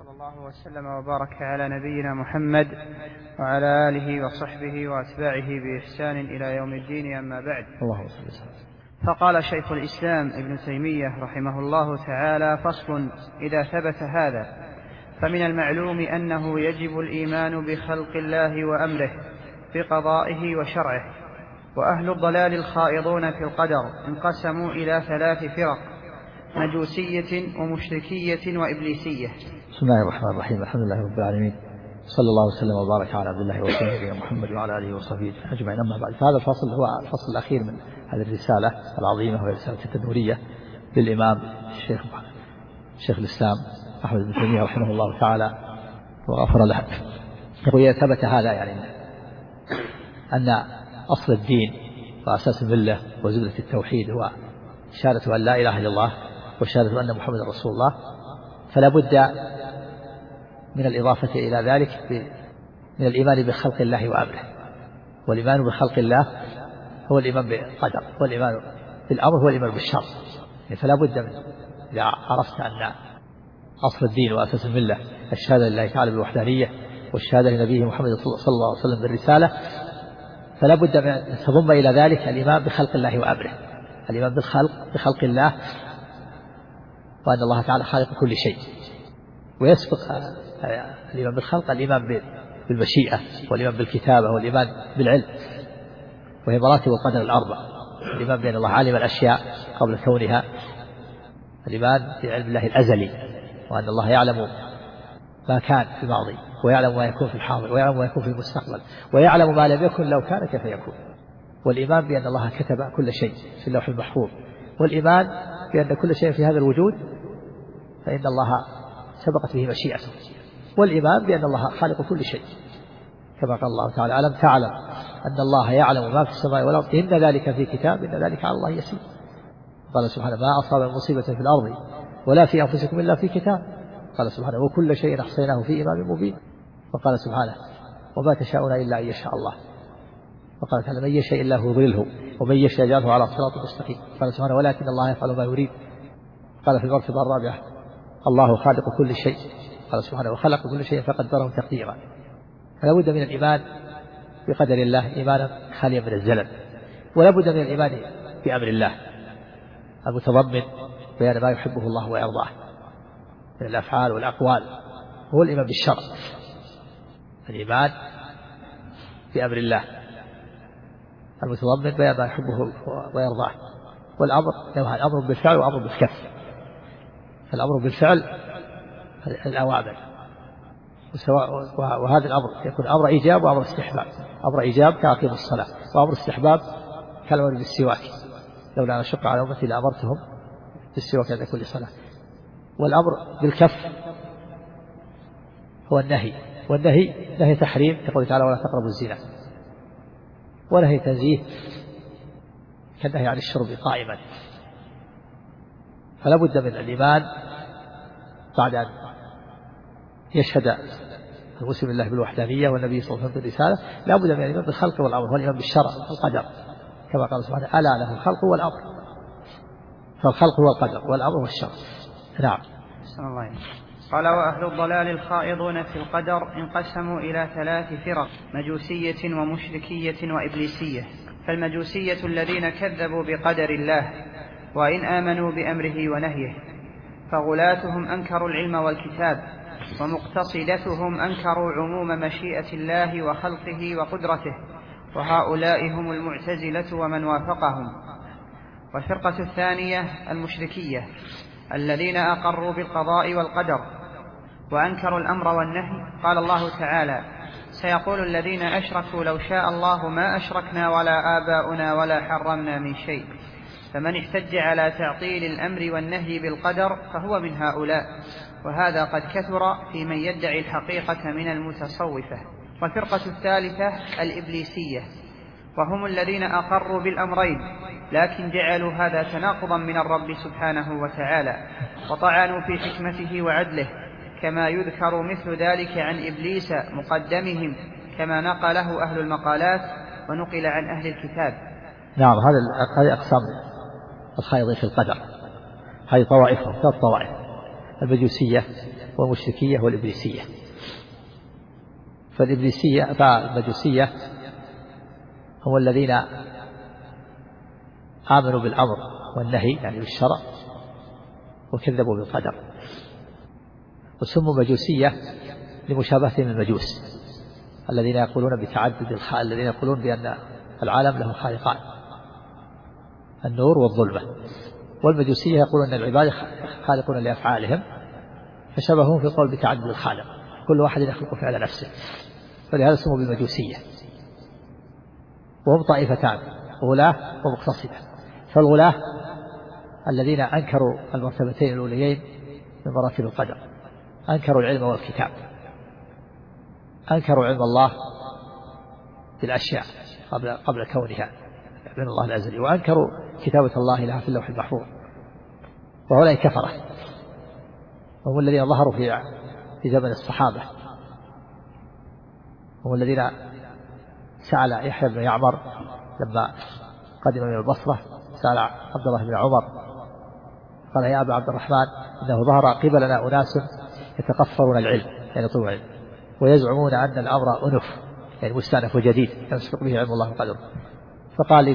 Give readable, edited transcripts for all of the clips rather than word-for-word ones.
صلى الله وسلم وبارك على نبينا محمد وعلى آله وصحبه وأتباعه بإحسان إلى يوم الدين، أما بعد. فقال شيخ الإسلام ابن تيمية رحمه الله تعالى: فصل: إذا ثبت هذا فمن المعلوم أنه يجب الإيمان بخلق الله وأمره بقضائه وشرعه. وأهل الضلال الخائضون في القدر انقسموا إلى 3 فرق: مجوسية ومشركية وإبليسية. بسم الله الرحمن الرحيم. الحمد لله رب العالمين، صلى الله وسلم وبارك على عبد الله ورسوله محمد وعلى آله وصحبه أجمعين. أما بعد، فهذا الفصل هو الفصل الأخير من هذه الرسالة العظيمة، وهي رسالة التدمرية للإمام الشيخ الإسلام أحمد بن تيمية رحمه الله تعالى وغفر له. يقول: إذا ثبت هذا، يعني أن أصل الدين وأساس الملة وزبدة التوحيد هو شهادة أن لا إله إلا الله وشهادة أن محمد رسول الله، فلا بد من الإضافة إلى ذلك من الإيمان بخلق الله وأمره. والإيمان بخلق الله هو الإيمان بالقدر، والإيمان بالأمر هو الإيمان بالشر. فلا بد من، إذا عرفت أن أصل الدين وأساس الملة الشهادة لله تعالى بالوحدانية والشهادة لنبيه محمد صلى الله عليه وسلم بالرسالة، فلا بد من أن تضم إلى ذلك الإيمان بخلق الله وأمره، الإيمان بخلق الله، وأن الله تعالى خالق كل شيء. ويسبق الإيمان بالخلق الإيمان بالمشيئة، والإيمان بالكتابة، والإيمان بالعلم، وهي مراتب القدر ال4: الإيمان بأن الله عالم الأشياء قبل كونها، الإيمان بعلم الله الأزلي، وأن الله يعلم ما كان في الماضي، ويعلم ما يكون في الحاضر، ويعلم ما يكون في المستقبل، ويعلم ما لم يكن لو كان كيف يكون. والإيمان بأن الله كتب كل شيء في اللوح المحفوظ، والإيمان بأن كل شيء في هذا الوجود فإن الله سبقت به مشيئته، والإيمان بأن الله خالق كل شيء، كما قال الله تعالى: ألم تعلم أن الله يعلم ما في السماء والأرض إن ذلك في كتاب إن ذلك على الله يسير. قال سبحانه: ما أصاب مصيبة في الأرض ولا في أنفسكم إلا في كتاب. قال سبحانه: وكل شيء أحصيناه في إمام مبين. وقال سبحانه: وما تشاءون إلا أن يشاء الله. وقال تعالى: من يشاء الله يضلله ومن يشاء يجعله على صراط مستقيم. قال سبحانه: ولكن الله يفعل ما يريد. قال في المرتبة الرابعة: الله خالق كل شيء. قال سبحانه: وخلق كل شيء فقدره تقديرا. فلا بد من الإيمان بقدر الله إيمانا خاليا من الزلل، ولا بد من الإيمان بأمر الله المتضمن بيان ما يحبه الله ويرضاه من الأفعال والأقوال، هو الإيمان بالشرع. الإيمان بأمر الله المتضمن بيان ما يحبه ويرضاه. والأمر نوعان: أمر بالفعل وأمر بالكف. الأمر بالفعل الأوامر، وهذا الأمر يكون أمر إيجاب وأمر استحباب. أمر إيجاب كأقيم الصلاة، وأمر استحباب كالأمر بالسواك: لولا أن أشق على أمتي لأمرتهم بالسواك عند كل صلاة. والأمر بالكف هو النهي، والنهي نهي تحريم كقوله تعالى: ولا تقربوا الزنا. ونهي تنزيه كالنهي عن الشرب قائما. فلا بد من الإيمان بعد أن يشهد المسلم الله بالوحدانية والنبي صلى الله عليه وسلم بالرسالة، لا بد من الإيمان بالخلق والأمر، والإيمان بالشرع والقدر، كما قال سبحانه: ألا له الخلق والأمر. فالخلق هو القدر والأمر هو الشرع. نعم. قال: وأهل الضلال الخائضون في القدر انقسموا إلى 3 فرق: مجوسية ومشركية وإبليسية. فالمجوسية الذين كذبوا بقدر الله وإن آمنوا بأمره ونهيه، فغلاتهم أنكروا العلم والكتاب، ومقتصدتهم أنكروا عموم مشيئة الله وخلقه وقدرته، وهؤلاء هم المعتزلة ومن وافقهم. والفرقة الثانية المشركية الذين أقروا بالقضاء والقدر وأنكروا الأمر والنهي. قال الله تعالى: سيقول الذين أشركوا لو شاء الله ما أشركنا ولا آباؤنا ولا حرمنا من شيء. فمن احتج على تعطيل الأمر والنهي بالقدر فهو من هؤلاء، وهذا قد كثر في من يدعي الحقيقة من المتصوفة. والفرقة الثالثة الإبليسية، وهم الذين أقروا بالأمرين لكن جعلوا هذا تناقضا من الرب سبحانه وتعالى، وطعنوا في حكمته وعدله، كما يذكر مثل ذلك عن إبليس مقدمهم، كما نقله أهل المقالات ونقل عن أهل الكتاب. نعم. هذه أقسام الخائضين في القدر، هذه طوائفهم 3 طوائف: المجوسية والمشركية والإبليسية. فالمجوسية هم الذين آمنوا بالأمر والنهي يعني بالشرع وكذبوا بالقدر، وسموا مجوسية لمشابهتهم المجوس الذين يقولون بتعدد الذين يقولون بأن العالم له خالقان، النور والظلمة. والمجوسية يقولون أن العباد خالقون لأفعالهم، فشبههم في القول بتعدد الخالق، كل واحد يخلق فعل نفسه، فلهذا سموا بالمجوسية. وهم طائفتان، غلاة ومقتصدة. فالغلاة الذين أنكروا المرتبتين الأوليين من مراتب القدر، أنكروا العلم والكتاب، أنكروا علم الله بالأشياء قبل كونها من الله الأزلي، وأنكروا كتابة الله لها في اللوح المحفوظ، وهؤلاء كفرة، هم الذين ظهروا في زمن الصحابة، هم الذين سأل يحيى بن يعمر لما قدم من البصرة، سأل عبد الله بن عمر قال يا أبا عبد الرحمن إنه ظهر قبلنا أناس يتقفرون العلم يعني طلوع العلم، ويزعمون أن الأمر أنف يعني مستأنف وجديد يسبق به علم الله وقدره. فقال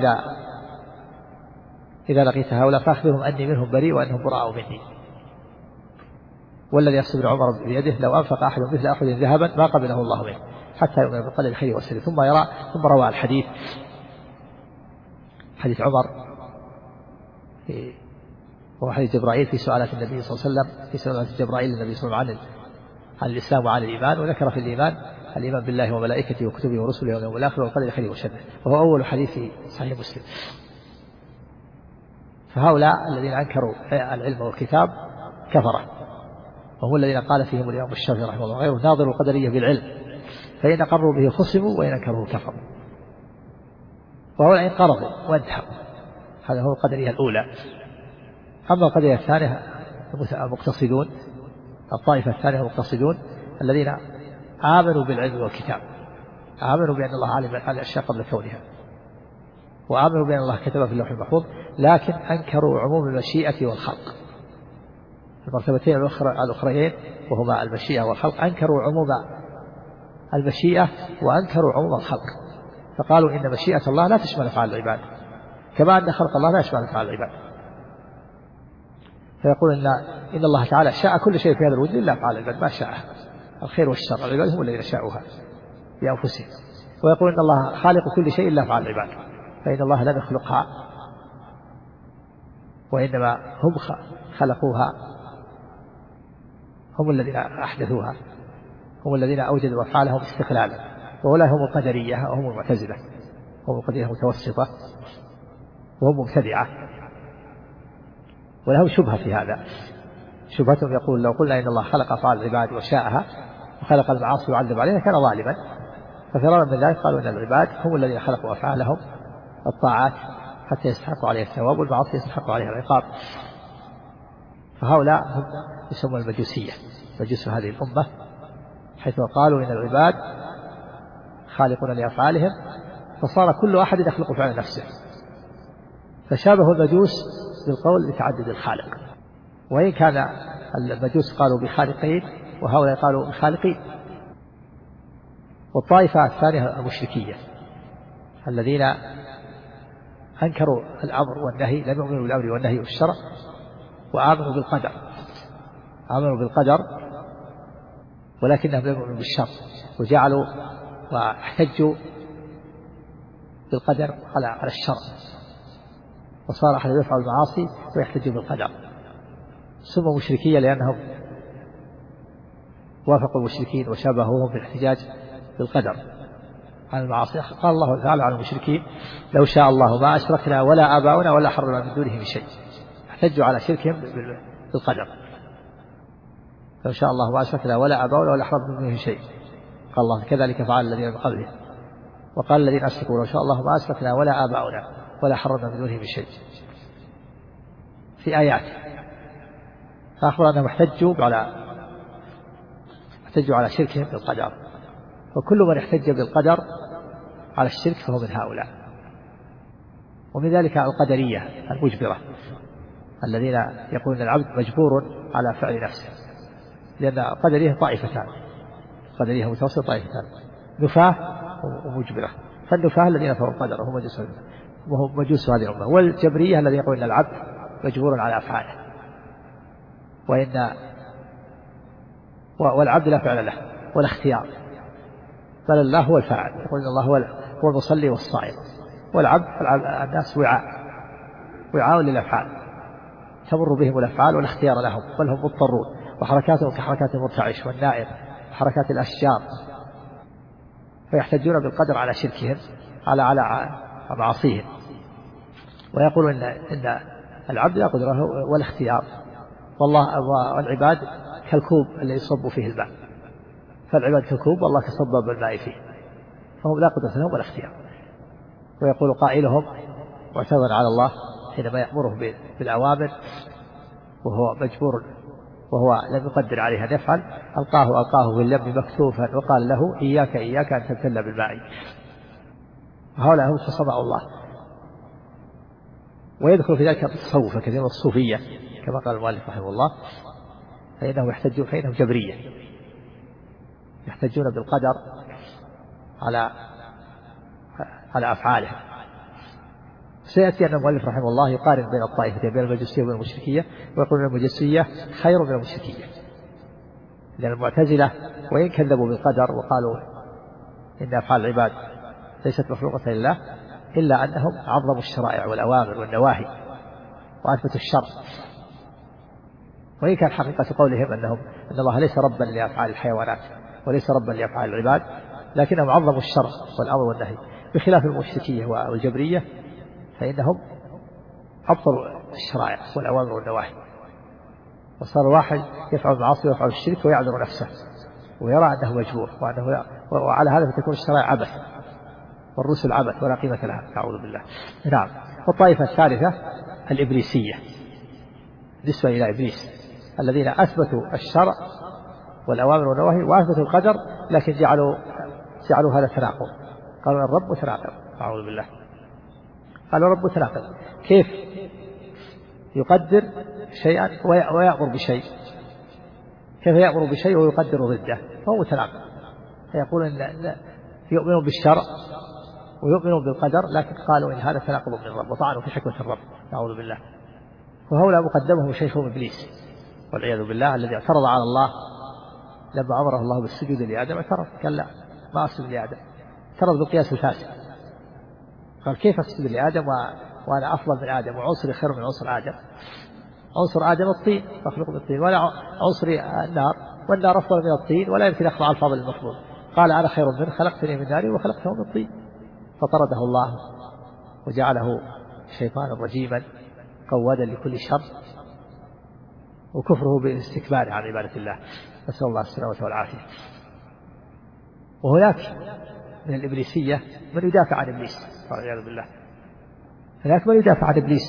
إذا لقيت هؤلاء فأخبرهم أني منهم بريء وأنهم براء مني. والذي يحسب عمر بيده لو أنفق أحد مثل أحد ذهبا ما قبله الله منه حتى يؤمن بالقدر الخير والشر. ثم روى الحديث، حديث عمر وهو حديث جبرائيل في سؤالات النبي صلى الله عليه وسلم، في سؤالات جبرائيل للنبي صلى الله عليه وسلم عن الإسلام وعن الإيمان، وذكر في الإيمان بالله وملائكته وكتبه ورسله واليوم الآخر والقدر خيره وشره، وهو أول حديث في صحيح مسلم. فهؤلاء الذين أنكروا العلم والكتاب كفرة، وهم الذين قال فيهم الإمام الشافعي رحمه الله غيره ناظروا القدرية بالعلم، فإن أقروا به خصموا وإن أنكروه كفروا. وهؤلاء انقرضوا وانتهوا، هذا هو القدرية الأولى. أما القدرية الثانية المقتصدون، الطائفة الثانية المقتصدون الذين آمنوا بالعلم والكتاب، آمنوا بأن الله علم الأشياء قبل كونها، وآمنوا بأن الله كتب في اللوح المحفوظ، لكن أنكروا عموم المشيئة والخلق. المرتبتين الأخريين وهما المشيئة والخلق أنكروا عموم المشيئة وأنكروا عموم الخلق، فقالوا إن مشيئة الله لا تشمل أفعال العباد كما أن خلق الله لا يشمل أفعال العباد. فيقول إن الله تعالى شاء كل شيء في هذا الوجود إلا أفعال العباد ما شاء، الخير والشر العباد هم الذين شاءوها بأنفسهم. ويقول إن الله خالق كل شيء إلا أفعال العباد، فإن الله لم يخلقها وإنما هم خلقوها، هم الذين أحدثوها، هم الذين أوجدوا أفعالهم استقلالا. وأولئك هم القدرية وهم المعتزلة، هم القدرية المتوسطة وهم مبتدعة. ولهم شبهة في هذا، شبهتهم يقول لو قلنا إن الله خلق أفعال العباد وشاءها وخلق المعاصي وعذب عليها كان ظالما، ففرارا من ذلك قالوا إن العباد هم الذين خلقوا أفعالهم الطاعات حتى يستحقوا عليها الثواب، والمعاصي يستحقوا عليها العقاب. فهؤلاء هم يسمون المجوسية، مجوس هذه الأمة، حيث قالوا إن العباد خالقون لأفعالهم، فصار كل أحد يخلق فعل نفسه، فشابه المجوس بالقول بتعدد الخالق. وإن كان المجوس قالوا بخالقين وهؤلاء قالوا بخالقين. والطائفة الثانية المشركية الذين أنكروا الأمر والنهي، لم يؤمنوا بالأمر والنهي والشرع، وآمنوا بالقدر، آمنوا بالقدر ولكنهم لم يؤمنوا بالشر، وجعلوا واحتجوا بالقدر على الشر، وصار أحد يفعل المعاصي ويحتج بالقدر. سموا مشركية لأنهم وافقوا المشركين وشابهوهم في الاحتجاج بالقدر عن المعاصي. قال الله تعالى عن المشركين لو شاء الله ما أشركنا ولا آباؤنا ولا حرمنا من دونه من شيء، احتجوا على شركهم بالقدر. لو شاء الله ما أشركنا ولا آباؤنا ولا حرمنا من دونه من شيء، قال الله كذلك فعل الذين من قبلهم. وقال الذين أشركوا لو شاء الله ما أشركنا ولا آباؤنا ولا حرمنا من دونه من شيء في آيات. فأخبر أنهم احتجوا على شركهم بالقدر، وكل من احتج بالقدر على الشرك فهو من هؤلاء. ومن ذلك القدرية المجبرة الذين يقولون العبد مجبور على فعل نفسه، لأن قدرية طائفتان، قدرية متوسط طائفتان، نفاة ومجبرة. فالنفاة الذين نفوا القدر وهم مجوس هذه الأمة، والجبرية الذين يقولون أن العبد مجبور على أفعاله والعبد لا فعل له ولا اختيار، بل الله هو الفاعل، يقول الله هو المصلي والصائم، والعبد الناس وعاء للأفعال تمر بهم الأفعال ولا اختيار لهم، بل هم مضطرون، وحركاتهم كحركات المرتعش والنائر وحركات الأشجار، فيحتجون بالقدر على شركهم على معاصيهم، ويقولون إن العبد لا قدرة ولا اختيار، والعباد كالكوب اللي يصب فيه الماء، فالعباد كالكوب والله كصبب الماء فيه، فهم لا قدرة لهم ولا اختيار. ويقول قائلهم واعتذر على الله حينما يأمره بالأوامر وهو مجبور وهو لم يقدر عليها أن يفعل، ألقاه في اليم مكتوفا وقال له إياك أن تبتل بالماء. هؤلاء هم خصماء الله. ويدخل في ذلك التصوف كثير من الصوفية كما قال المؤلف رحمه الله، فإنهم جبرية يحتجون بالقدر على أفعالهم. سيأتي أن المؤلف رحمه الله يقارن بين الطائفتين، بين المجوسية والمشركية، ويقول المجوسية خير من المشركية، لأن المعتزلة وإن كذبوا بالقدر وقالوا إن أفعال العباد ليست مخلوقة لله، إلا أنهم عظموا الشرائع والأوامر والنواهي وأثبتوا الشر، وإن كان حقيقة قولهم أن الله ليس ربا لأفعال الحيوانات وليس ربا لأفعال العباد، لكنهم عظموا الشر والأمر والنهي، بخلاف المشركية والجبرية فإنهم أبطلوا الشرائع والأوامر والنواهي، وصار واحد يفعل المعاصي ويفعل الشرك ويعذر نفسه ويرى أنه مجبور، وعلى هذا فتكون الشرائع عبث والرسل عبث ولا قيمة لها، أعوذ بالله. نعم. والطائفة الثالثة الإبليسية، بالنسبة إلى إبليس، الذين أثبتوا الشرع والأوامر والنواهي وأثبتوا القدر، لكن جعلوا هذا تناقض، قالوا الرب متناقض، أعوذ بالله. قالوا الرب متناقض، كيف يقدر شيئا ويأمر بشيء؟ كيف يأمر بشيء ويقدر ضده؟ فهو متناقض. فيقول إن يؤمنون بالشرع ويؤمنون بالقدر، لكن قالوا إن هذا تناقض من الرب وطعنوا في حكمة الرب، أعوذ بالله. وهؤلاء مقدمهم شيخهم إبليس والعياذ بالله، الذي اعترض على الله لما أمره الله بالسجود لآدم، اعترض قال لا ما أسجد لآدم، اعترض بالقياس الفاسد، قال كيف أسجد لآدم وأنا أفضل من آدم وعنصري خير من عنصر آدم؟ عنصر آدم الطين، مخلوق من الطين، ولا عنصري النار، والنار أفضل من الطين ولا يمكن أخضع الفاضل المفضول، قال أنا خير منه خلقتني من نار وخلقته من طين، فطرده الله وجعله شيطانا رجيما قوادا لكل شر، وكفره باستكباره عن عبادة الله، نسأل الله السلامة والعافية. وهناك من الإبليسية من يدافع عن إبليس والعياذ بالله، هناك من يدافع عن إبليس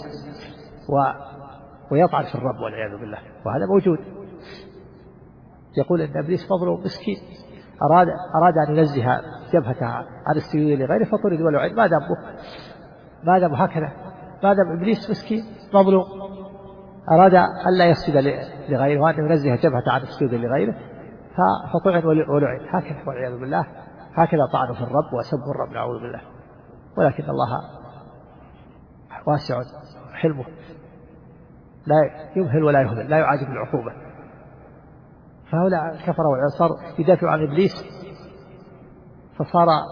ويطعن في الرب والعياذ بالله، وهذا موجود. يقول إن إبليس مظلوم مسكين، أراد أن ينزه جبهته عن السجود لغيره فطرد ولعن، ما دام هكذا، ما دام إبليس مسكين مظلوم أراد أن لا يسجد لغيره وأن ينزه جبهته عن السجود لغيره فطعن ولعن، هكذا والعياذ بالله، هكذا طعنوا في الرب وسبوا الرب، نعوذ بالله. ولكن الله واسع حلمه، لا يمهل ولا يهمل، لا يعاجل بالعقوبة. فهؤلاء الكفر والعنصار يدافعوا عن إبليس، فصاروا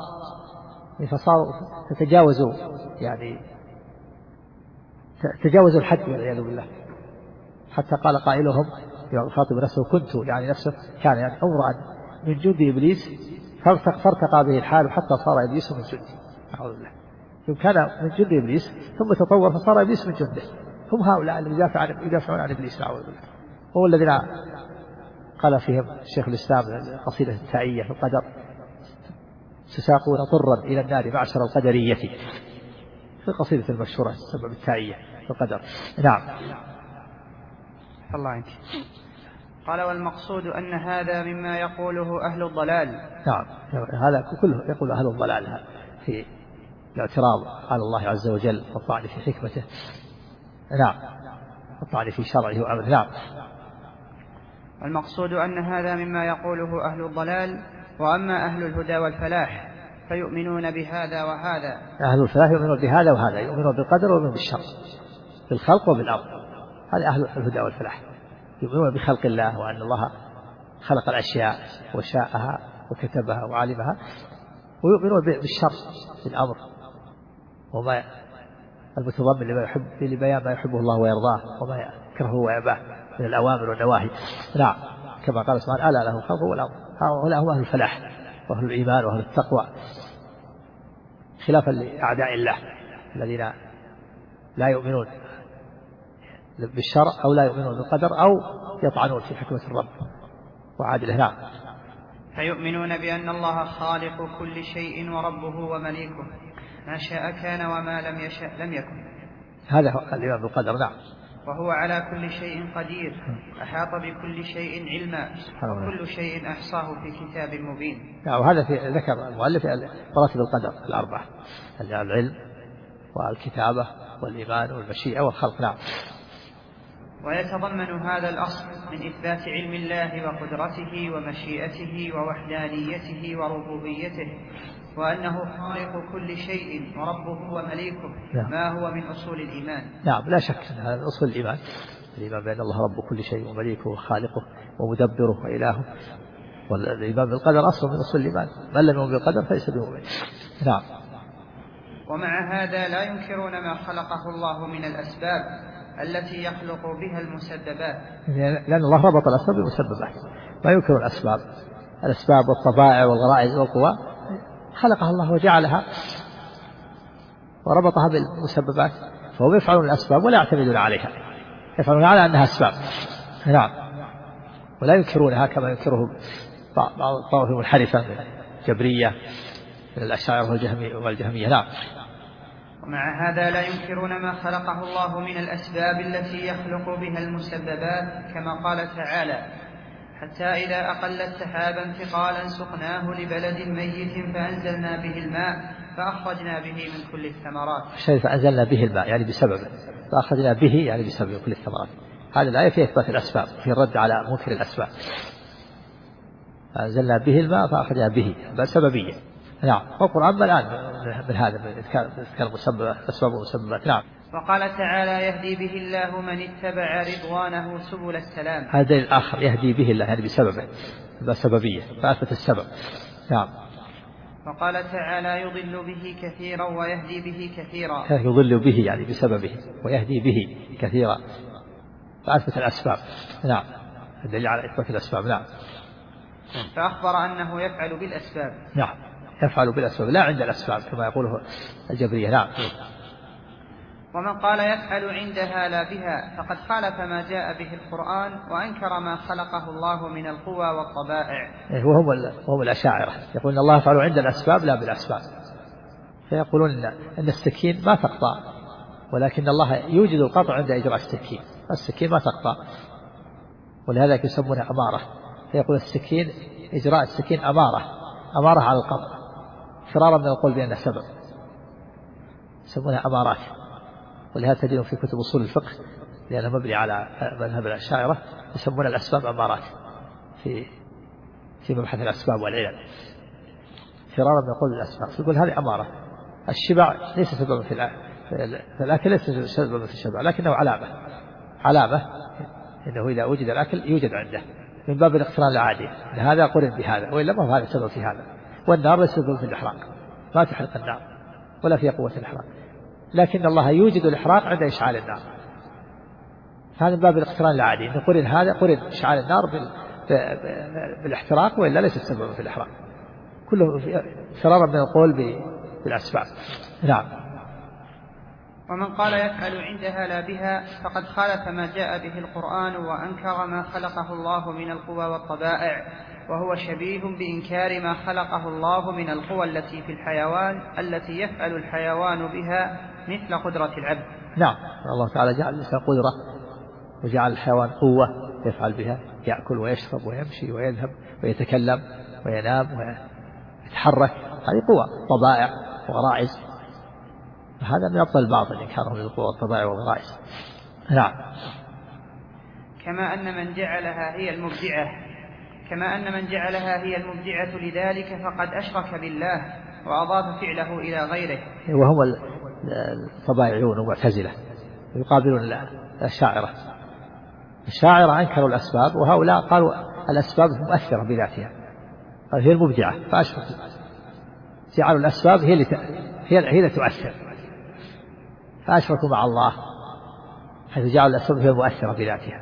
تتجاوزوا تجاوزوا الحد والعياذ بالله، حتى قال قائلهم يخاطب نفسه كنت نفسه كان امرأ من جند إبليس فارتقى به الحال حتى صار إبليس من جنده، أعوذ بالله. كان من جند إبليس ثم تطور فصار إبليس من جنده، هم هؤلاء الذين يدافعون عن إبليس، أعوذ بالله. هم الذين قال فيهم شيخ الإسلام القصيدة التائية في القدر: تساقون طرا إلى النار معشر القدرية، في القصيدة المشهورة سبب التائية في القدر. نعم. الله عنك. قال: والمقصود أن هذا مما يقوله أهل الضلال. نعم، هذا كله يقول أهل الضلال في الاعتراض على الله عز وجل والطعن في حكمته، نعم، والطعن في شرعه وأمره. نعم. المقصود أن هذا مما يقوله أهل الضلال. وأما أهل الهدى والفلاح فيؤمنون بهذا وهذا. أهل الفلاح يؤمنون بهذا وهذا، يؤمنون بالقدر ويؤمنون بالشر، بالخلق وبالأمر. هذا أهل الهدى والفلاح، يؤمنون بخلق الله وأن الله خلق الأشياء وشاءها وكتبها وعلمها، ويؤمنون بالشر، بالأمر وما المتضمن لبيان ما يحبه الله ويرضاه وما يكرهه ويأباه من الأوامر والنواهي. نعم، كما قال سبحانه: ألا له الخلق والأمر. هؤلاء هم أهل الفلاح وأهل الإيمان وأهل التقوى، خلافا لأعداء الله الذين لا يؤمنون بالشرع أو لا يؤمنون بالقدر أو يطعنون في حكمة الرب وعادله. نعم. فيؤمنون بأن الله خالق كل شيء وربه ومليكه، ما شاء كان وما لم يشأ لم يكن. هذا هو الإيمان بالقدر. نعم. وهو على كل شيء قدير، أحاط بكل شيء علما، وكل شيء أحصاه في كتاب مبين. نعم. وهذا ذكر المؤلف مراتب القدر الأربعة: العلم والكتابة والإيمان والمشيئة والخلق. نعم. ويتضمن هذا الأصل من إثبات علم الله وقدرته ومشيئته ووحدانيته وربوبيته، وأنه خالق كل شيء وربه ومليكه. نعم. ما هو من أصول الإيمان. نعم، لا شك أن هذا أصول الإيمان، الإيمان بأن الله رب كل شيء ومليكه وخالقه ومدبره وإلهه. والإيمان بالقدر أصل من أصول الإيمان، من لم يؤمن بالقدر فليس بمؤمن. نعم. ومع هذا لا ينكرون ما خلقه الله من الأسباب التي يخلق بها المسببات، لأن الله ربط الأسباب بالمسببات، ما ينكر الأسباب والطبائع والغرائز والقوى خلقها الله وجعلها وربطها بالمسببات، فهم يفعلون الأسباب ولا يعتمدون عليها، يفعلون على أنها أسباب. نعم. ولا ينكرونها كما ينكره بعض الطوائف المنحرفة من الجبرية من الأشاعرة والجهمية. نعم. ومع هذا لا ينكرون ما خلقه الله من الأسباب التي يخلق بها المسببات، كما قال تعالى: حتى إذا أقلت سحابا ثقالا سقناه لبلد ميت فأنزلنا به الماء فأخرجنا به من كل الثمرات. فأنزلنا به الماء يعني بسببه، فأخرجنا به يعني بسبب كل الثمرات. هذا الآية فيها إثبات الأسباب، في الرد على منكر الأسباب. فأنزلنا به الماء فأخرجنا به سببية. نعم. والقرآن الآن من هذا إذكار أسباب ومسببات. نعم. وقال تعالى: يهدي به الله من اتبع رضوانه سبل السلام. هذا دليل آخر، يهدي به الله يعني بسببه، بسببية، فأثبت السبب. نعم. وقال تعالى: يضل به كثيرا ويهدي به كثيرا. يضل به يعني بسببه ويهدي به كثيرا، فأثبت الأسباب. نعم. الدليل على إثبات الأسباب. نعم. فأخبر أنه يفعل بالأسباب. نعم، يفعل بالأسباب لا عند الأسباب كما يقوله الجبرية. نعم. ومن قال يفعل عندها لا بها فقد خالف ما جاء به القرآن وأنكر ما خلقه الله من القوى والطبائع. وهم الأشاعرة يقولون الله يفعل عند الأسباب لا بالأسباب، فيقولون أن السكين ما تقطع، ولكن الله يوجد القطع عند إجراء السكين، السكين ما تقطع، ولهذا يسمونها أمارة. فيقول السكين، إجراء السكين أمارة على القطع، فرارا من القول بأنه سبب، يسمونها أمارات. ولهذا تجد في كتب أصول الفقه لأنه مبني على مذهب الأشاعرة يسمون الأسباب أمارات في مبحث الأسباب والعلل، فرارا من القول بالأسباب. يقول هذه أمارة. الشبع ليس سببا في الأكل، ليس سببا في الشبع، لكنه علامة إنه إذا وجد الأكل يوجد عنده من باب الاقتران العادي، هذا قرن بهذا، وإلا ما هو هذا سبب في هذا. والنار ليس سبب في الإحراق، ما تحرق النار ولا في قوة الإحراق، لكن الله يوجد الإحراق عند إشعال النار. هذا من باب الاقتران العادي، إن قرن هذا قرن إشعال النار بالاحتراق، وإلا ليس سببا في الإحراق، كله فرارا من القول بالأسباب. نعم. ومن قال يفعل عندها لا بها فقد خالف ما جاء به القرآن وأنكر ما خلقه الله من القوى والطبائع، وهو شبيه بإنكار ما خلقه الله من القوى التي في الحيوان التي يفعل الحيوان بها مثل قدرة العبد. نعم. الله تعالى جعل الإنسان قدرة وجعل الحيوان قوة يفعل بها، يأكل ويشرب ويمشي ويذهب ويتكلم وينام ويتحرك، هذه قوة، طبائع وغرائز. هذا من أفضل الباطل إنكارهم للقوى والطبائع والغرائز. نعم. كما أن من جعلها هي المبدعة لذلك فقد أشرك بالله وأضاف فعله إلى غيره. وهم الطبائعيون والمعتزلة يقابلون الشاعرة أنكروا الأسباب، وهؤلاء قالوا الأسباب مؤثرة بذاتها، هي المبدعة فأشركوا، جعلوا الأسباب هي التي تؤثر، فأشركوا مع الله حيث جعلوا الأسباب هي المؤثرة بذاتها،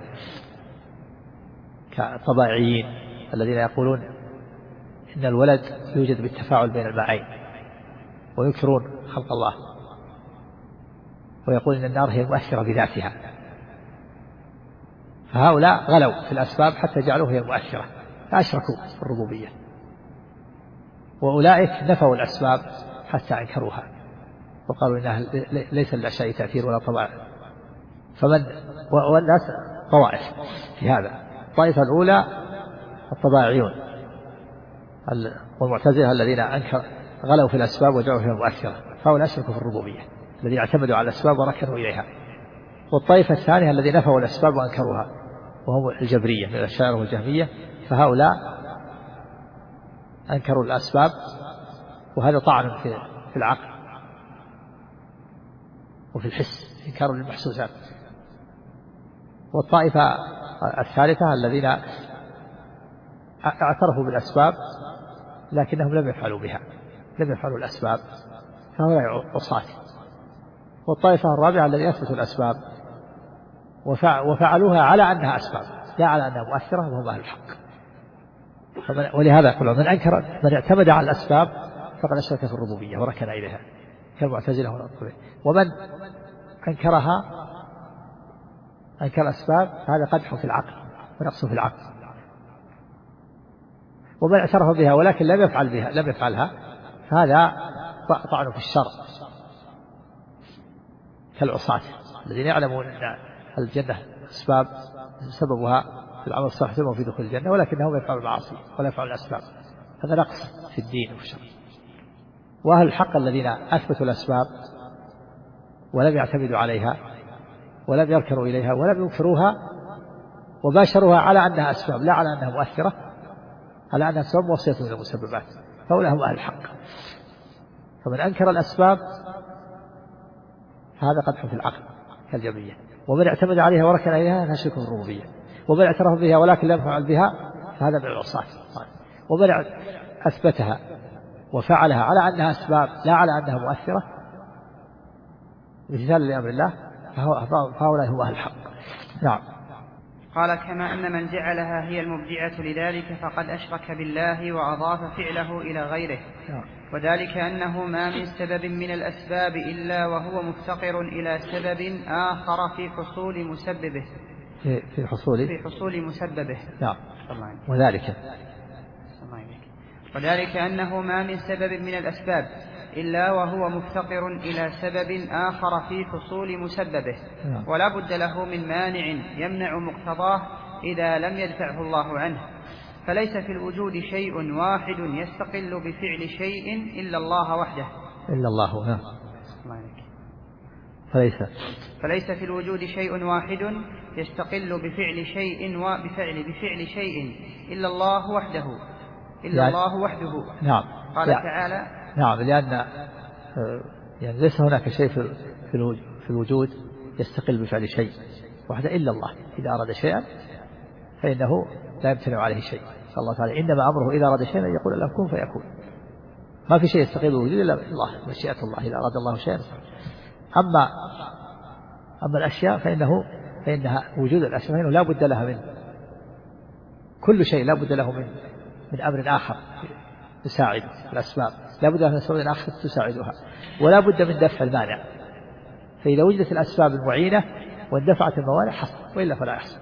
كالطبائعيين الذين يقولون إن الولد يوجد بالتفاعل بين الماءين، وينكرون خلق الله، ويقول إن النار هي المؤثرة بذاتها. فهؤلاء غلوا في الأسباب حتى جعلوها هي المؤثرة فأشركوا في الربوبية، وأولئك نفوا الأسباب حتى أنكروها وقالوا إنها ليس للأشياء تأثير ولا طبع. والناس طوائف في هذا. الطائفة الأولى الطبائعيون والمعتزلة الذين غلوا في الأسباب وجعلوا فيها مؤثرة، فهؤلاء أشركوا في الربوبية الذين اعتمدوا على الأسباب وركنوا إليها. والطائفة الثانية الذين نفوا الأسباب وأنكروها وهم الجبرية من الأشاعرة والجهمية، فهؤلاء أنكروا الأسباب، وهذا طعن في العقل وفي الحس، إنكار للمحسوسات. والطائفة الثالثة الذين اعترفوا بالأسباب لكنهم لم يفعلوا بها، لم يفعلوا الأسباب، فهؤلاء عصاة. والطائفة الرابعة الذين أثبتوا الأسباب وفعلوها على أنها أسباب لا على أنها مؤثرة، وهم أهل الحق. ولهذا يقول من اعتمد على الأسباب فقد أشرك في الربوبية وركن إليها كالمعتزلة والأطفال. ومن أنكر الأسباب هذا قدح في العقل ونقص في العقل. ومن اعترف بها ولكن لم يفعلها فهذا طعن في الشرع كالعصاة الذين يعلمون أن الجنة أسباب سببها في العمل الصالح سبب في دخول الجنة، ولكنهم يفعلون المعاصي ولا يفعلون الأسباب، هذا نقص في الدين والشرع. وأهل الحق الذين أثبتوا الأسباب ولم يعتمدوا عليها ولم يركنوا إليها ولم ينكروها وباشروها على أنها أسباب لا على أنها مؤثرة، على أنها أسباب موصية من المسببات، فأولئك هم أهل الحق. فمن أنكر الأسباب هذا قدح في العقل كالجبرية. ومن اعتمد عليها وركن إليها فشرك في الربوبية. ومن اعترف بها ولكن لم يفعل بها فهذا من العصاة. ومن أثبتها وفعلها على أنها أسباب لا على أنها مؤثرة امتثالا لأمر الله فهؤلاء هم أهل الحق. نعم. قال كما أن من جعلها هي المبدعة لذلك فقد أشرك بالله وأضاف فعله إلى غيره. وذلك أنه ما من سبب من الأسباب إلا وهو مفتقر إلى سبب آخر في حصول مسببه. في حصول مسببه. نعم. وذلك أنه ما من سبب من الأسباب إلا وهو مفتقر إلى سبب آخر في حصول مسببه، ولا بد له من مانع يمنع مقتضاه إذا لم يدفعه الله عنه. فليس في الوجود شيء واحد يستقل بفعل شيء إلا الله وحده. فليس في الوجود شيء واحد يستقل بفعل شيء بفعل شيء إلا الله وحده. نعم. قال تعالى نعم، لأن ليس هناك شيء في الوجود يستقل بفعل شيء وحده إلا الله. إذا أراد شيئا فإنه لا يمتنع عليه شيء. فالله تعالى إنما أمره إذا أراد شيئا يقول له كن فيكون. ما في شيء يستقل بالوجود إلا الله، مشيئة الله. إذا أراد الله شيئا. أما الأشياء فإنها وجود الأشياء فإنه لا بد لها من كل شيء، لا بد له من أمر آخر يساعد الأسباب، لا بد من سبب آخر تساعدها، ولا بد من دفع المانع. فإذا وجدت الأسباب المعينة واندفعت الموانع حصل، وإلا فلا يحصل.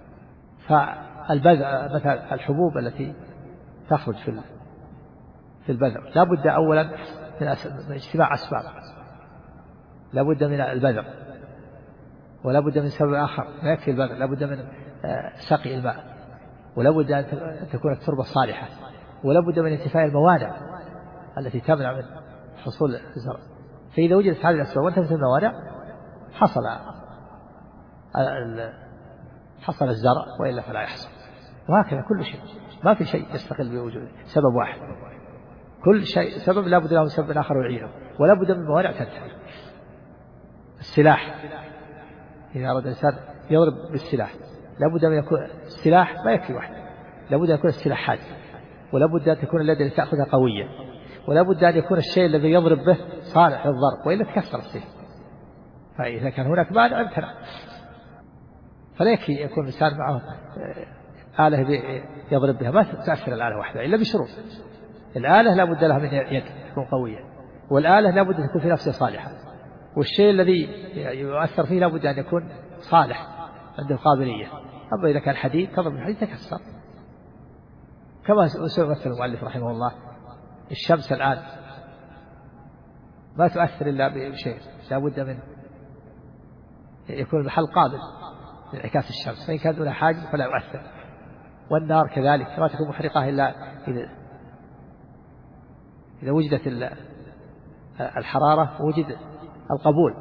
فالبذر مثلا الحبوب التي تخرج في البذر لا بد أولا من اجتماع أسباب، لا بد من البذر، ولا بد من سبب آخر ما يكفي البذر، لا بد من سقي الماء، ولا بد أن تكون التربة صالحة، ولا بد من انتفاء الموانع التي تمنع من حصول الزرع. فإذا وجدت هذه الأسباب وانتفت الموانع حصل الزرع وإلا فلا يحصل. وهكذا كل شيء، ما في شيء يستقل بوجود سبب واحد، كل شيء سبب لا بد له سبب آخر يعينه، ولا بد من موانع تنتهي. السلاح إذا أراد الإنسان يضرب بالسلاح لا بد أن يكون السلاح ما يكفي واحد، لا بد أن يكون السلاح حاد، ولا بد أن تكون اليد التي تأخذها قوية، ولا بد أن يكون الشيء الذي يضرب به صالح للضرب وإلا تكسر السيف. فإذا كان هناك مانع امتنع. فلا يكفي يكون الإنسان معه آلة يضرب بها، ما تأثر الآلة واحدة إلا بشروط. الآلة لا بد لها من يد تكون قوية، والآلة لا بد أن تكون في نفسها صالحة، والشيء الذي يؤثر فيه لا بد أن يكون صالح عنده قابلية. أما إذا كان حديد تضرب الحديد تكسر. كما مثل المؤلف رحمه الله الشمس الآن ما تؤثر إلا بشيء، لا بد من يكون المحل قابل لانعكاس الشمس، فإن كان دون حاجز فلا يؤثر. والنار كذلك ما تكون محرقة إلا إذا وجدت الحرارة وجد القبول.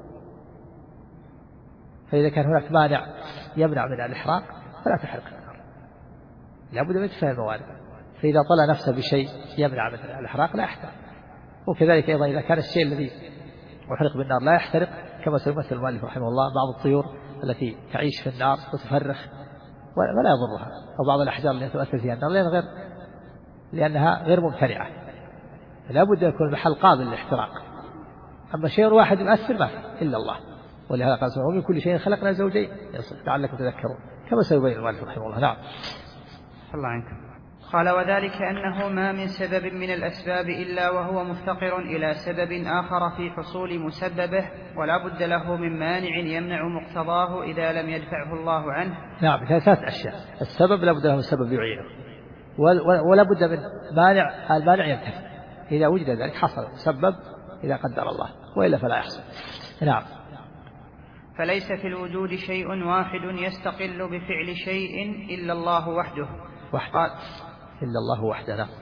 فإذا كان هناك مانع يمنع من الإحراق فلا تحرق النار، لا بد من تفهم الموانع. فإذا طلع نفسه بشيء يمنع من الإحراق لا يحترق. وكذلك أيضا إذا كان الشيء الذي يحرق بالنار لا يحترق، كما سيمثل المؤلف رحمه الله بعض الطيور التي تعيش في النار وتفرخ ولا يضرها، أو بعض الأحجار التي تؤثر فيها النار لأنها غير ممتنعة. لا بد أن يكون المحل قابل للاحتراق. أما شيء واحد يؤثر ما فيه إلا الله. ولهذا قال سبحانه ومن كل شيء خلقنا زوجين لعلكم تذكرون، كما سيبين المؤلف رحمه الله. نعم. الله عنكم. قال وذلك أنه ما من سبب من الأسباب إلا وهو مفتقر إلى سبب آخر في حصول مسببه، ولا بد له من مانع يمنع مقتضاه إذا لم يدفعه الله عنه. نعم. ثلاث أشياء: السبب لا بد له من سبب يعينه، ولا بد من مانع، المانع ينتفي إذا وجد ذلك حصل مسبب إذا قدر الله، وإلا فلا يحصل. نعم. فليس في الوجود شيء واحد يستقل بفعل شيء إلا الله وحده. إلا الله وحده. نعم.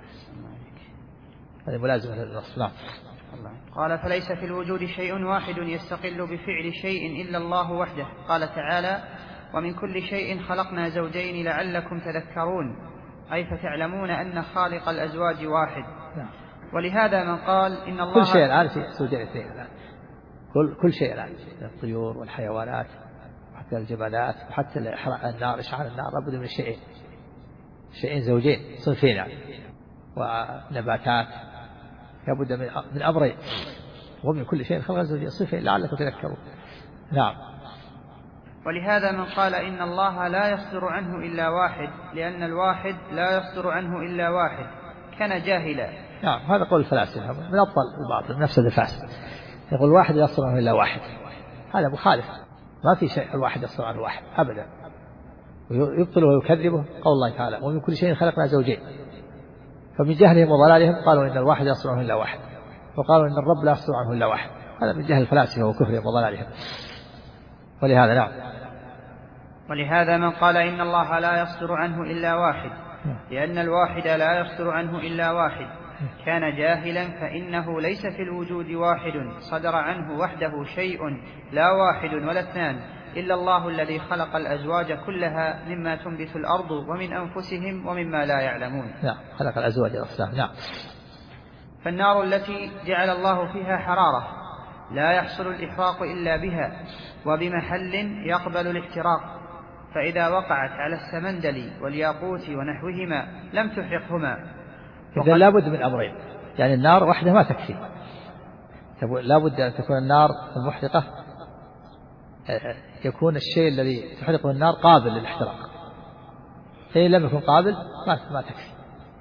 هذه ملازمة للنص. نعم. قال فليس في الوجود شيء واحد يستقل بفعل شيء إلا الله وحده. قال تعالى ومن كل شيء خلقنا زوجين لعلكم تذكرون، أي فتعلمون أن خالق الأزواج واحد. نعم. ولهذا من قال إن الله كل شيء الآن في زوجين اثنين الآن، كل شيء الآن، الطيور والحيوانات وحتى الجبلات وحتى النار، إشعال النار لابد من شيئين زوجين صنفين يعني، ونباتات لابد من أمرين. ومن كل شيء خلق زوجين صنفين لعلكم تذكرون. نعم. ولهذا من قال إن الله لا يصدر عنه إلا واحد، لأن الواحد لا يصدر عنه إلا واحد، كان جاهلا. نعم. هذا قول الفلاسفة من أبطل الباطل، نفس الفاسد يقول واحد يصدر عنه إلا واحد، هذا مخالف. ما في شيء الواحد يصدر عنه واحد أبدا، ويبطله ويكذبه قول الله تعالى ومن كل شيء خلقنا زوجين. فمن جهلهم وضلالهم قالوا إن الواحد يصدر عنه إلا واحد، وقالوا إن الرب لا يصدر عنه إلا واحد. هذا من جهل الفلاسفة وكفرهم وضلالهم. ولهذا نعم. ولهذا من قال إن الله لا يصدر عنه إلا واحد، لأن الواحد لا يصدر عنه إلا واحد، كان جاهلا، فإنه ليس في الوجود واحد صدر عنه وحده شيء، لا واحد ولا اثنان، إلا الله الذي خلق الأزواج كلها مما تنبت الأرض ومن أنفسهم ومما لا يعلمون. نعم. خلق الأزواج الأصنام. نعم. فالنار التي جعل الله فيها حرارة لا يحصل الإحراق إلا بها وبمحل يقبل الاحتراق، فإذا وقعت على السمندل والياقوت ونحوهما لم تحرقهما. إذا لا بد من أمرين، يعني النار وحده ما تكفي، لا بد أن تكون النار المحرقة يكون الشيء الذي تحرقه النار قابل للاحتراق، فإن لم يكن قابل ما تكفي.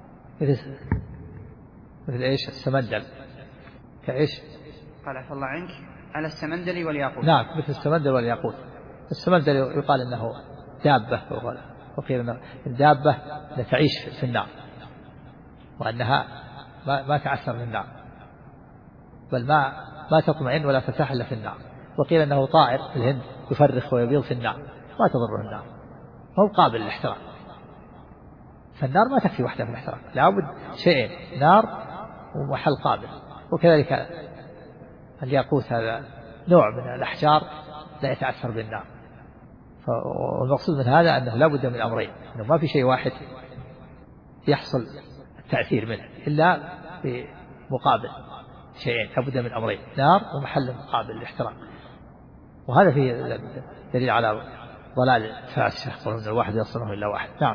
مثل إيش؟ السمندل كإيش؟ قال عفى الله عنك على السمندل والياقوت. نعم. مثل السمندل والياقوت. السمندل يقال إنه دابة، وقيل إنه الدابة تعيش في النار، وأنها ما تعثر في النار، بل ما تطمئن ولا ترتاح إلا في النار. وقيل أنه طائر في الهند يفرخ ويبيض في النار، ما تضره النار، هو قابل للاحتراق. فالنار ما تكفي وحدها في الاحتراق، لابد شيئين: نار ومحل قابل. وكذلك الياقوت هذا نوع من الأحجار لا يتأثر بالنار، والمقصود من هذا أنه لا بد من أمرين، أنه ما في شيء واحد يحصل التأثير منه إلا بمقابل شيئين، لا بد من أمرين، نار ومحل مقابل الاحتراق. وهذا فيه دليل على ضلال فاسد، قولون الواحد يصنعه إلا واحد. نعم.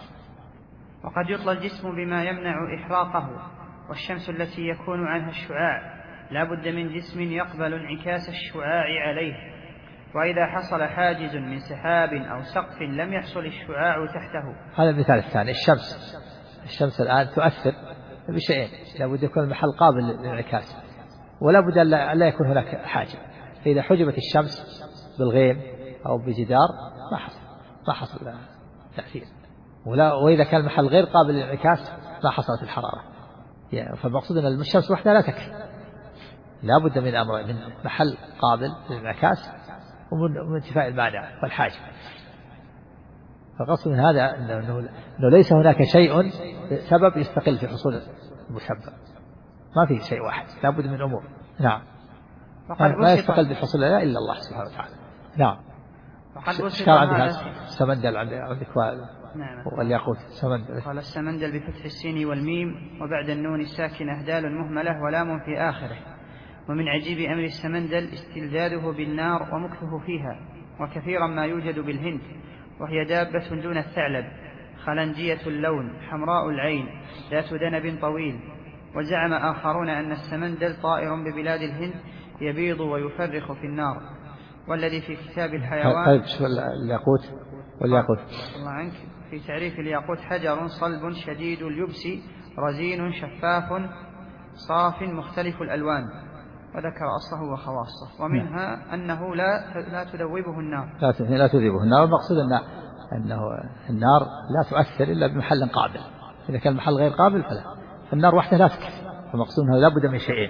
وقد يطلى الجسم بما يمنع إحراقه، والشمس التي يكون عنها الشعاع لا بد من جسم يقبل انعكاس الشعاع عليه، وإذا حصل حاجز من سحاب أو سقف لم يحصل الشعاع تحته. هذا المثال الثاني. الشمس الآن تؤثر بشيئين، لا بد يكون المحل قابل للانعكاس، ولا بد أن لا يكون هناك حاجة. فإذا حجبت الشمس بالغيم أو بجدار ما حصل تأثير، وإذا كان المحل غير قابل للانعكاس ما حصلت الحرارة. يعني فالمقصود أن الشمس وحدها لا تكفي، لا بد من أمر، من محل قابل للانعكاس ومن انتفاء المانع والحاجة. فالقصد من هذا أنه ليس هناك شيء سبب يستقل في حصول المسبب، ما في شيء واحد، لا بد من أمور. نعم. ما يستقل بحصول لا إلا الله سبحانه وتعالى. نعم. اشكال عندك السمندل عندك والياقوت. السمندل قال السمندل بفتح السين والميم وبعد النون الساكنة دال مهملة ولام في آخره. ومن عجيب أمر السمندل استلذاذه بالنار ومكثه فيها، وكثيرا ما يوجد بالهند، وهي دابة دون الثعلب، خلنجية اللون، حمراء العين، ذات ذنب طويل. وزعم آخرون أن السمندل طائر ببلاد الهند يبيض ويفرخ في النار. والذي في كتاب الحيوان. طيب شو الياقوت والياقوت؟ الله عنك. في تعريف الياقوت حجر صلب شديد اليبس رزين شفاف صاف مختلف الألوان، وذكر أصله وخواصه. ومنها أنه لا تذوبه النار. لا تذوبه النار. والمقصود أنه النار لا تؤثر إلا بمحل قابل، إذا كان المحل غير قابل فالنار وحدها لا تكفي. فالمقصود أنه لا بد من شيئين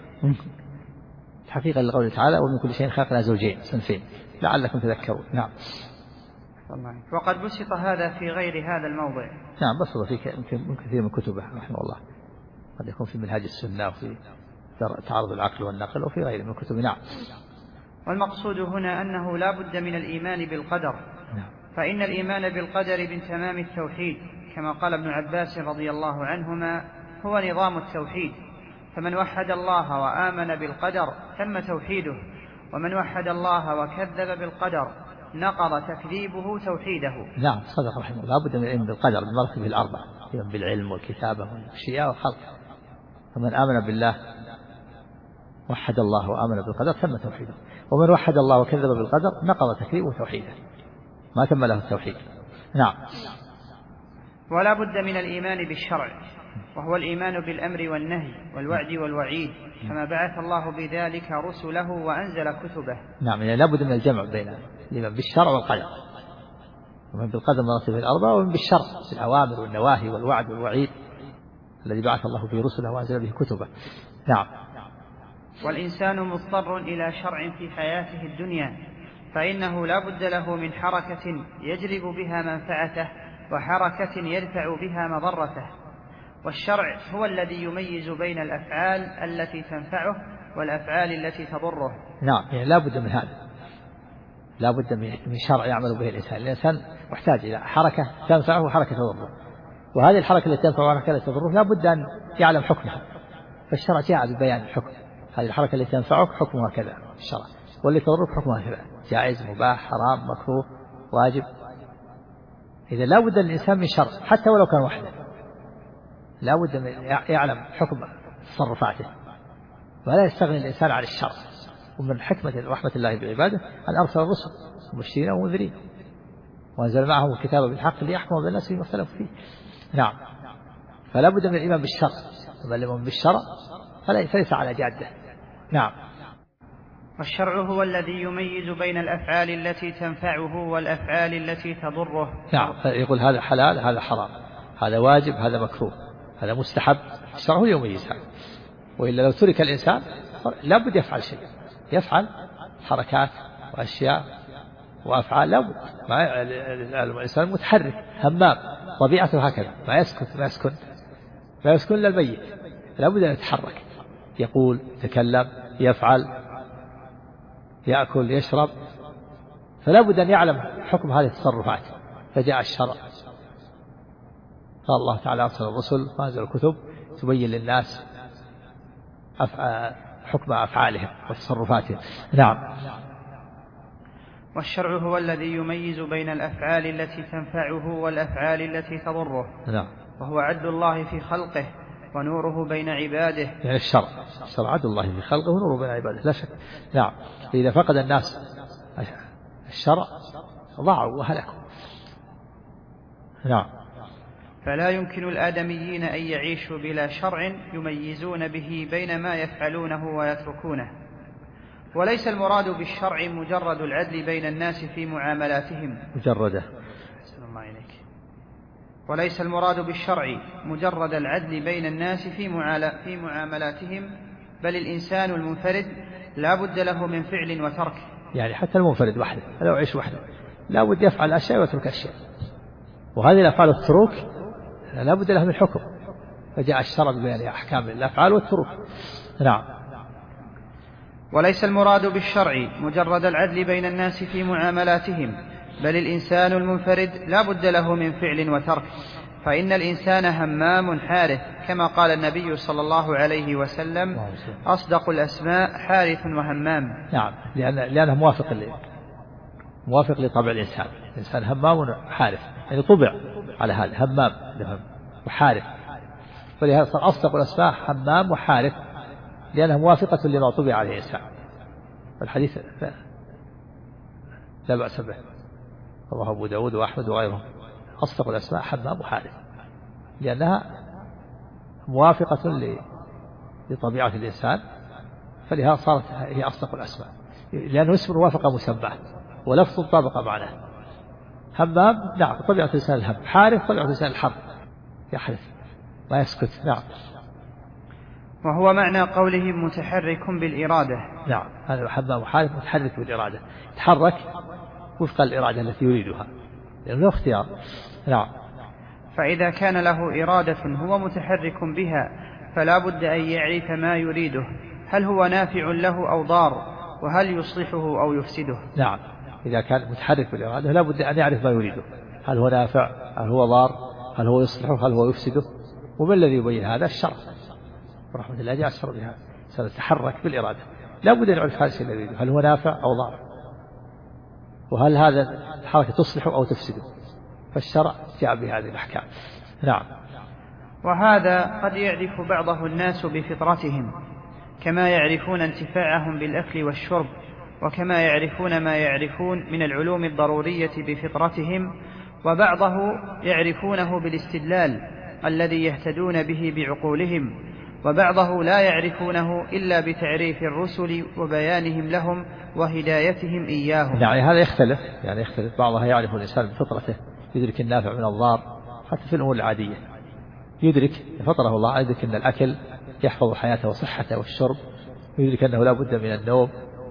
حقيقة لقوله تعالى ومن كل شيء خلقنا زوجين صنفين لعلكم تذكرون. نعم. وقد بسط هذا في غير هذا الموضع. نعم بسط في من كثير من كتبه رحمه الله، قد يكون في منهاج السنة وفي تعارض العقل والنقل وفي غيره من كتبه. نعم. والمقصود هنا أنه لا بد من الإيمان بالقدر. نعم. فإن الإيمان بالقدر من تمام التوحيد، كما قال ابن عباس رضي الله عنهما هو نظام التوحيد. فمن وحد الله وآمن بالقدر تم توحيده، ومن وحد الله وكذب بالقدر نقض تكذيبه توحيده. نعم صدق رحمه الله. لا بد من العلم بالقدر بمراتبه الأربعة، بالعلم والكتابة والأشياء والخلق. فمن آمن بالله وحد الله وآمن بالقدر تم توحيده، ومن وحد الله وكذب بالقدر نقض تكذيبه توحيده، ما تم له التوحيد. نعم. ولا بد من الإيمان بالشرع، وهو الإيمان بالأمر والنهي والوعد والوعيد، كما بعث الله بذلك رسله وأنزل كتبه. نعم. يعني لا بد من الجمع بين الإيمان بالشرع والقدر، ومن بالقدر مراتبه الأربعة، ومن بالشرع بالأوامر والنواهي والوعد والوعيد الذي بعث الله به رسله وأنزل به كتبه. نعم. والإنسان مضطر إلى شرع في حياته الدنيا، فإنه لا بد له من حركة يجلب بها منفعته وحركة يدفع بها مضرته. والشرع هو الذي يميز بين الأفعال التي تنفعه والأفعال التي تضره. نعم. يعني لا بد من هذا، لا بد من شرع يعمل به الإنسان. الإنسان محتاج إلى حركة تنفعه وحركة تضره، وهذه الحركة التي تنفعه وحركة التي تضره لا بد أن يعلم حكمها، فالشرع جاء ببيان الحكم. هذه الحركة التي تنفعك حكمها كذا الشرع، واللي تضرك حكمها كذا، جائز مباح حرام مكروه واجب. إذا لا بد للإنسان من شرع حتى ولو كان وحده، لا بد من يعلم حكم تصرفاته، ولا يستغني الإنسان عن الشرع. ومن حكمة ورحمة الله بعباده أن أرسل الرسل مبشرين ومنذرين، وأنزل معهم الكتاب بالحق ليحكم بين الناس فيما اختلفوا فيه. نعم. فلا بد من الإيمان بالشرع، ومن لم بالشرع فليس على جادة. نعم. والشرع هو الذي يميز بين الأفعال التي تنفعه والأفعال التي تضره. نعم. يقول هذا حلال هذا حرام، هذا واجب هذا مكروه، هذا مستحب. الشرع هو يميزها، وإلا لو ترك الإنسان لا بد يفعل شيء، يفعل حركات وأشياء وأفعال لا بد. الإنسان متحرك همام طبيعته هكذا، ما يسكن إلا الميت، لا بد أن يتحرك، يقول يتكلم يفعل يأكل يشرب فلا بد أن يعلم حكم هذه التصرفات. فجاء الشرع، قال الله تعالى أرسل الرسل وأنزل الكتب تبين للناس حكم أفعالهم وتصرفاتهم. نعم. والشرع هو الذي يميز بين الأفعال التي تنفعه والأفعال التي تضره. نعم. وهو عدل الله في خلقه ونوره بين عباده. يعني الشرع عدل الله في خلقه ونوره بين عباده لا شك. نعم. إذا فقد الناس الشرع ضاعوا وهلكوا. نعم. فلا يمكن الآدميين أن يعيشوا بلا شرع يميزون به بين ما يفعلونه ويتركونه. وليس المراد بالشرع مجرد العدل بين الناس في معاملاتهم. وليس المراد بالشرع مجرد العدل بين الناس في معاملاتهم، بل الإنسان المنفرد لا بد له من فعل وترك. يعني حتى المنفرد وحده لو يعيش وحده لا بد يفعل أشياء ويترك أشياء، وهذه الأفعال والتروك لا بد لها من حكم، فجاء الشرع ببيان أحكام الأفعال والتروك. نعم. وليس المراد بالشرع مجرد العدل بين الناس في معاملاتهم، بل الإنسان المنفرد لا بد له من فعل وترك، فإن الإنسان همام حارث، كما قال النبي صلى الله عليه وسلم: أصدق الأسماء حارث وهمام. نعم، لأنه موافق لطبع الإنسان. الإنسان همام وحارث، يعني طبع على هذا همام وحارث، ولهذا صار أصدق الأسماء همام وحارث، لأنها موافقة لما طبع عليه الإنسان. الحديث لا بأس به، رواه أبو داود وأحمد وغيرهم. أصدق الأسماء حمام وحارث، لأنها موافقة لطبيعة الإنسان، فلهذا صارت هي أصدق الأسماء، لأنه اسم وافق مسماه ولفظ طابق معناه. همام نعم طبيعة الإنسان الهم، حارث طبيعة الإنسان الحرب، يحرث ما يسكت. نعم. وهو معنى قوله متحرك بالإرادة. نعم، هذا همام وحارث متحرك بالإرادة، يتحرك وفق الإرادة التي يريدها، لأنه اختيار. نعم. فإذا كان له إرادة هو متحرك بها فلا بد أن يعرف ما يريده، هل هو نافع له أو ضار، وهل يصلحه أو يفسده. نعم، إذا كان متحرك بالإرادة لا بد أن يعرف ما يريده، هل هو نافع، هل هو ضار، هل هو يصلحه، هل هو يفسده. وما الذي يبين هذا؟ الشرع، ورحمة الله جاء الشرع بها، سنتحرك بالإرادة، لا بد أن يعرف هذا الشيء الذي يريده، هل هو نافع أو ضار، وهل هذا الحركة تصلحه أو تفسده، فالشرع جاء بهذه الأحكام. نعم. وهذا قد يعرف بعضه الناس بفطرتهم، كما يعرفون انتفاعهم بالأكل والشرب، وكما يعرفون ما يعرفون من العلوم الضرورية بفطرتهم، وبعضه يعرفونه بالاستدلال الذي يهتدون به بعقولهم، وبعضه لا يعرفونه إلا بتعريف الرسل وبيانهم لهم وهدايتهم إياهم. يعني هذا يختلف، بعضها يعرف الإنسان بفطرته، يدرك النافع من الضار، حتى في الأمور العادية يدرك فطره الله، يدرك أن الأكل يحفظ حياته وصحته، والشرب يدرك أنه لا بد من النوم.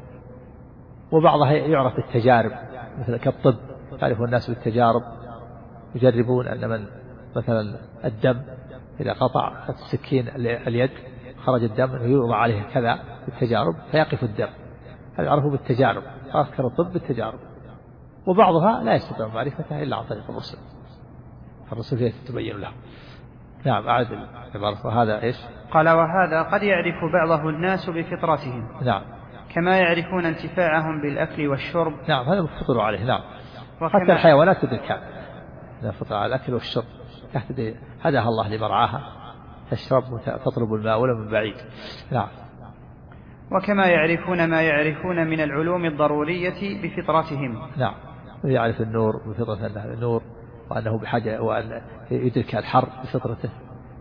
وبعضها يعرف بالتجارب، مثل كالطب، يعرف الناس بالتجارب، يجربون أن من مثلا الدم إذا قطع السكين اليد خرج الدم يوضع عليه كذا بالتجارب فيقف الدم، هذا يعرفه بالتجارب، أذكر الطب بالتجارب. وبعضها لا يستطيع معرفتها إلا عن طريق الرسل، فالرسل هي تبين له. نعم. أعد العبارة. وهذا إيش؟ قال: وهذا قد يعرف بعضه الناس بفطرتهم. نعم. كما يعرفون انتفاعهم بالأكل والشرب. نعم، هذا مفطر عليه. نعم. حتى الحيوانات تدرك هذا، فطر على الأكل والشرب، تهتدي هداها الله لمرعاها، تشرب وتطلب الماء ولا من بعيد. نعم. وكما يعرفون ما يعرفون من العلوم الضرورية بفطرتهم. نعم. يعرف النور بفطرة أنه النور، وأنه بحاجة، وأن يدرك الحر بفطرته،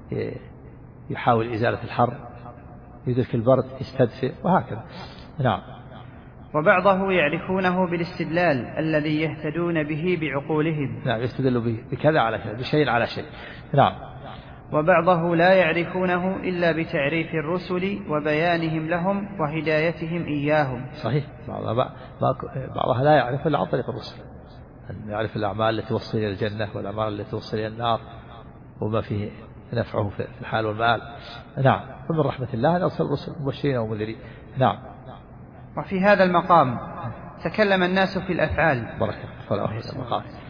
يحاول إزالة الحر، يدرك البرد يستدفئ، وهكذا. نعم. وبعضه يعرفونه بالاستدلال الذي يهتدون به بعقولهم. نعم، يستدلوا به بكذا على كذا، بشيء على شيء. نعم. وبعضه لا يعرفونه إلا بتعريف الرسل وبيانهم لهم وهدايتهم إياهم. صحيح. بعضها لا يعرف إلا عن طريق الرسل، أن يعرف الأعمال التي توصل إلى الجنة والأعمال التي توصل إلى النار، وما فيه نفعه في الحال والمآل. نعم. ومن رحمة الله أن أرسل الرسل مبشرين ومنذرين. نعم. وفي هذا المقام تكلم الناس في الأفعال. بركة فلا